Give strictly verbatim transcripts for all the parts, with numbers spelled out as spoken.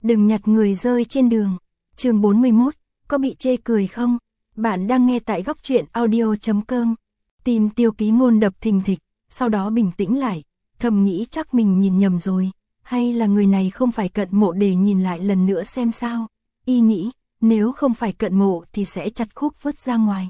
đừng nhặt người rơi trên đường. Chương bốn mươi mốt, có bị chê cười không? Bạn đang nghe tại góc truyện audio chấm com. Tim Tiêu Ký Ngôn đập thình thịch, sau đó bình tĩnh lại, thầm nghĩ chắc mình nhìn nhầm rồi, hay là người này không phải Cận Mộ để nhìn lại lần nữa xem sao. Y nghĩ, nếu không phải Cận Mộ thì sẽ chặt khúc vứt ra ngoài.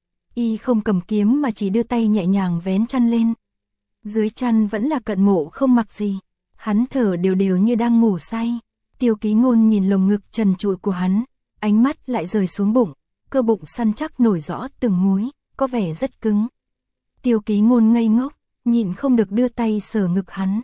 Y không cầm kiếm mà chỉ đưa tay nhẹ nhàng vén chăn lên. Dưới chăn vẫn là Cận Mộ không mặc gì, hắn thở đều đều như đang ngủ say. Tiêu Ký Ngôn nhìn lồng ngực trần trụi của hắn, ánh mắt lại rời xuống bụng, cơ bụng săn chắc nổi rõ từng múi, có vẻ rất cứng. Tiêu Ký Ngôn ngây ngốc, nhịn không được đưa tay sờ ngực hắn.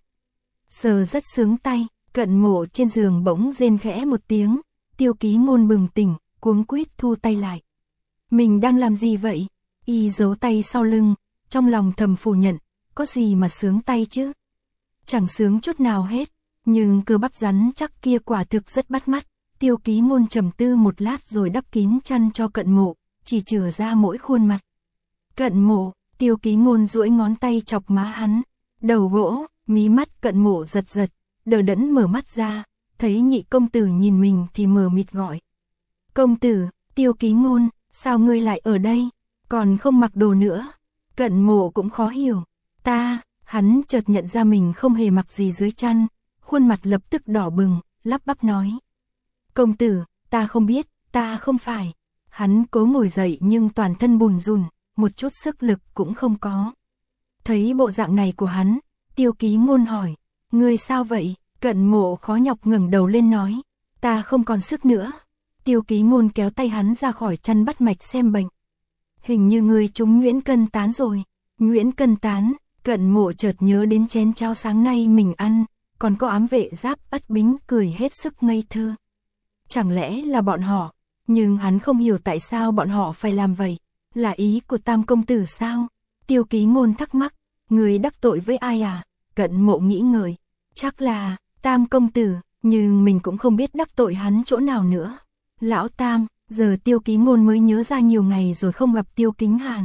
Sờ rất sướng tay, Cận Mộ trên giường bỗng rên khẽ một tiếng, Tiêu Ký Ngôn bừng tỉnh, cuống quýt thu tay lại. Mình đang làm gì vậy? Y giấu tay sau lưng, trong lòng thầm phủ nhận, có gì mà sướng tay chứ? Chẳng sướng chút nào hết, nhưng cơ bắp rắn chắc kia quả thực rất bắt mắt. Tiêu Ký Ngôn trầm tư một lát rồi đắp kín chăn cho Cận Mộ, chỉ chừa ra mỗi khuôn mặt. Cận Mộ, Tiêu Ký Ngôn duỗi ngón tay chọc má hắn, đầu gỗ, mí mắt Cận Mộ giật giật, đờ đẫn mở mắt ra, thấy nhị công tử nhìn mình thì mờ mịt gọi. Công tử, Tiêu Ký Ngôn, sao ngươi lại ở đây, còn không mặc đồ nữa? Cận Mộ cũng khó hiểu. Ta, hắn chợt nhận ra mình không hề mặc gì dưới chăn, khuôn mặt lập tức đỏ bừng, lắp bắp nói. Công tử, ta không biết, ta không phải. Hắn cố ngồi dậy nhưng toàn thân bùn rùn, một chút sức lực cũng không có. Thấy bộ dạng này của hắn, Tiêu Ký Ngôn hỏi, ngươi sao vậy? Cận Mộ khó nhọc ngẩng đầu lên nói, ta không còn sức nữa. Tiêu Ký Ngôn kéo tay hắn ra khỏi chăn bắt mạch xem bệnh. Hình như ngươi trúng Nguyễn Cân Tán rồi. Nguyễn Cân Tán, Cận Mộ chợt nhớ đến chén cháo sáng nay mình ăn, còn có ám vệ Giáp Ất Bính cười hết sức ngây thơ. Chẳng lẽ là bọn họ? Nhưng hắn không hiểu tại sao bọn họ phải làm vậy. Là ý của Tam công tử sao? Tiêu Ký Ngôn thắc mắc, người đắc tội với ai à? Cận Mộ nghĩ ngợi, chắc là Tam công tử, nhưng mình cũng không biết đắc tội hắn chỗ nào nữa. Lão Tam, giờ Tiêu Ký Ngôn mới nhớ ra nhiều ngày rồi không gặp Tiêu Kính Hàn.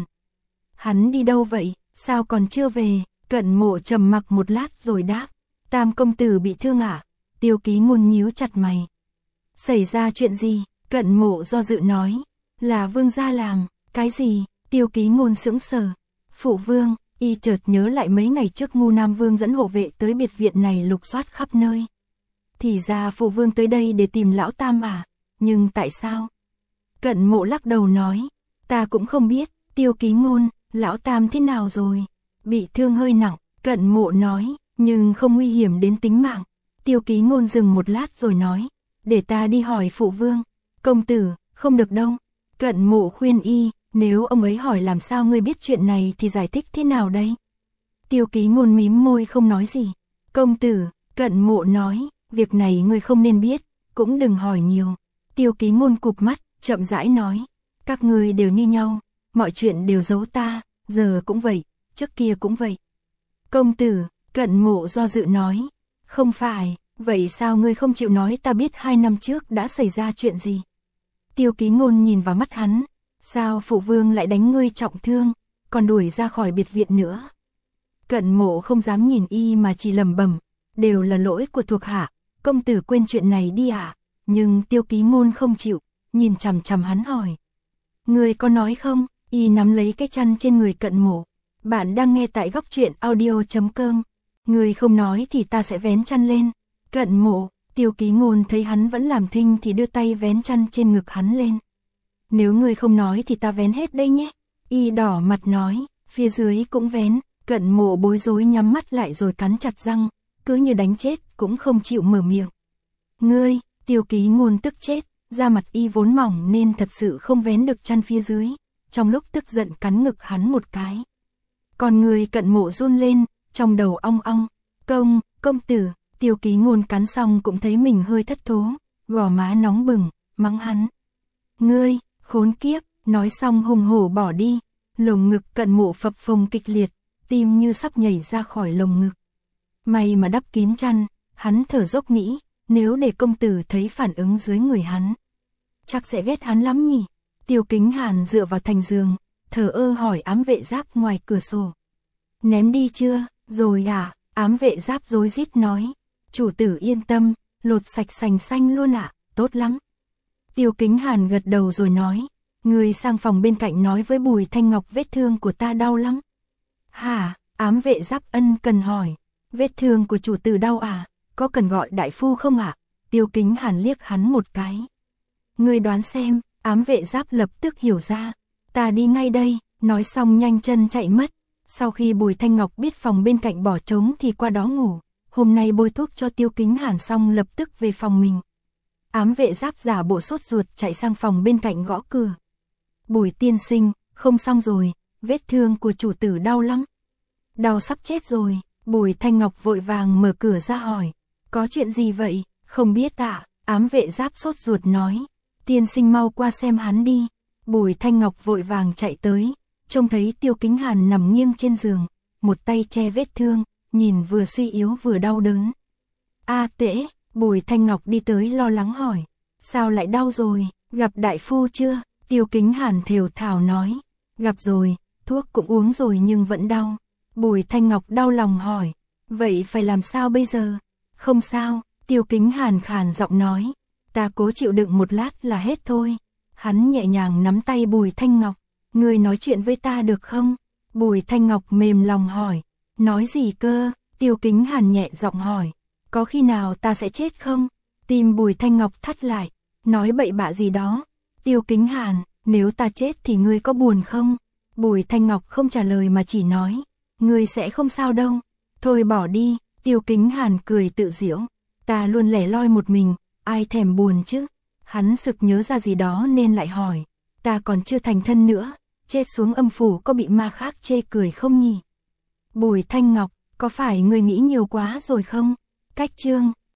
Hắn đi đâu vậy, sao còn chưa về? Cận Mộ trầm mặc một lát rồi đáp, Tam công tử bị thương à? Tiêu Ký Ngôn nhíu chặt mày. Xảy ra chuyện gì? Cận Mộ do dự nói, là Vương gia làm. Cái gì? Tiêu Ký Ngôn sững sờ. Phụ Vương, y chợt nhớ lại mấy ngày trước Ngu Nam Vương dẫn hộ vệ tới biệt viện này lục soát khắp nơi. Thì ra Phụ Vương tới đây để tìm Lão Tam à? Nhưng tại sao? Cận Mộ lắc đầu nói, ta cũng không biết. Tiêu Ký Ngôn, Lão Tam thế nào rồi? Bị thương hơi nặng, Cận Mộ nói, nhưng không nguy hiểm đến tính mạng. Tiêu Ký Ngôn dừng một lát rồi nói, để ta đi hỏi Phụ Vương. Công tử, không được đâu. Cận Mộ khuyên y, nếu ông ấy hỏi làm sao ngươi biết chuyện này thì giải thích thế nào đây? Tiêu Ký Ngôn mím môi không nói gì. Công tử, Cận Mộ nói, việc này ngươi không nên biết, cũng đừng hỏi nhiều. Tiêu Ký Ngôn cụp mắt, chậm rãi nói, các ngươi đều như nhau, mọi chuyện đều giấu ta, giờ cũng vậy, trước kia cũng vậy. Công tử, Cận Mộ do dự nói, không phải, vậy sao ngươi không chịu nói ta biết hai năm trước đã xảy ra chuyện gì? Tiêu Ký Ngôn nhìn vào mắt hắn, sao Phụ Vương lại đánh ngươi trọng thương, còn đuổi ra khỏi biệt viện nữa? Cận Mộ không dám nhìn y mà chỉ lẩm bẩm, đều là lỗi của thuộc hạ, công tử quên chuyện này đi ạ. À? Nhưng Tiêu Ký Ngôn không chịu, nhìn chằm chằm hắn hỏi, ngươi có nói không? Y nắm lấy cái chăn trên người Cận Mộ. Bạn đang nghe tại góc truyện audio chấm com. Ngươi không nói thì ta sẽ vén chăn lên. Cận Mộ, Tiêu Ký Ngôn thấy hắn vẫn làm thinh thì đưa tay vén chăn trên ngực hắn lên. Nếu ngươi không nói thì ta vén hết đây nhé. Y đỏ mặt nói, phía dưới cũng vén. Cận Mộ bối rối nhắm mắt lại rồi cắn chặt răng, cứ như đánh chết cũng không chịu mở miệng. Ngươi, Tiêu Ký Ngôn tức chết, da mặt y vốn mỏng nên thật sự không vén được chăn phía dưới, trong lúc tức giận cắn ngực hắn một cái. Còn người Cận Mộ run lên, trong đầu ong ong, công, công tử. Tiêu Ký Ngôn cắn xong cũng thấy mình hơi thất thố, gò má nóng bừng, mắng hắn. Ngươi, khốn kiếp, nói xong hùng hổ bỏ đi, lồng ngực Cận Mộ phập phồng kịch liệt, tim như sắp nhảy ra khỏi lồng ngực. May mà đắp kín chăn, hắn thở dốc nghĩ, nếu để công tử thấy phản ứng dưới người hắn, chắc sẽ ghét hắn lắm nhỉ. Tiêu Kính Hàn dựa vào thành giường, thờ ơ hỏi ám vệ Giáp ngoài cửa sổ. Ném đi chưa? Rồi à? Ám vệ Giáp rối rít nói. Chủ tử yên tâm, lột sạch sành xanh luôn ạ, tốt lắm. Tiêu Kính Hàn gật đầu rồi nói, người sang phòng bên cạnh nói với Bùi Thanh Ngọc vết thương của ta đau lắm. Hả, ám vệ Giáp ân cần hỏi, vết thương của chủ tử đau à, có cần gọi đại phu không ạ? Tiêu Kính Hàn liếc hắn một cái. Người đoán xem, ám vệ Giáp lập tức hiểu ra, ta đi ngay đây, nói xong nhanh chân chạy mất. Sau khi Bùi Thanh Ngọc biết phòng bên cạnh bỏ trống thì qua đó ngủ, hôm nay bôi thuốc cho Tiêu Kính Hàn xong lập tức về phòng mình. Ám vệ Giáp giả bộ sốt ruột chạy sang phòng bên cạnh gõ cửa. Bùi tiên sinh, không xong rồi, vết thương của chủ tử đau lắm. Đau sắp chết rồi, Bùi Thanh Ngọc vội vàng mở cửa ra hỏi, có chuyện gì vậy, không biết ạ, à? Ám vệ Giáp sốt ruột nói, tiên sinh mau qua xem hắn đi. Bùi Thanh Ngọc vội vàng chạy tới, trông thấy Tiêu Kính Hàn nằm nghiêng trên giường, một tay che vết thương, nhìn vừa suy yếu vừa đau đớn. A Tễ, Bùi Thanh Ngọc đi tới lo lắng hỏi, sao lại đau rồi, gặp đại phu chưa? Tiêu Kính Hàn thều thào nói, gặp rồi, thuốc cũng uống rồi nhưng vẫn đau. Bùi Thanh Ngọc đau lòng hỏi, vậy phải làm sao bây giờ? Không sao, Tiêu Kính Hàn khàn giọng nói, ta cố chịu đựng một lát là hết thôi. Hắn nhẹ nhàng nắm tay Bùi Thanh Ngọc, ngươi nói chuyện với ta được không? Bùi Thanh Ngọc mềm lòng hỏi, nói gì cơ? Tiêu Kính Hàn nhẹ giọng hỏi, có khi nào ta sẽ chết không? Tim Bùi Thanh Ngọc thắt lại, nói bậy bạ gì đó. Tiêu Kính Hàn, nếu ta chết thì ngươi có buồn không? Bùi Thanh Ngọc không trả lời mà chỉ nói, ngươi sẽ không sao đâu. Thôi bỏ đi, Tiêu Kính Hàn cười tự giễu, ta luôn lẻ loi một mình, ai thèm buồn chứ? Hắn sực nhớ ra gì đó nên lại hỏi, ta còn chưa thành thân nữa, chết xuống âm phủ có bị ma khác chê cười không nhỉ? Bùi Thanh Ngọc, có phải ngươi nghĩ nhiều quá rồi không? Cách chương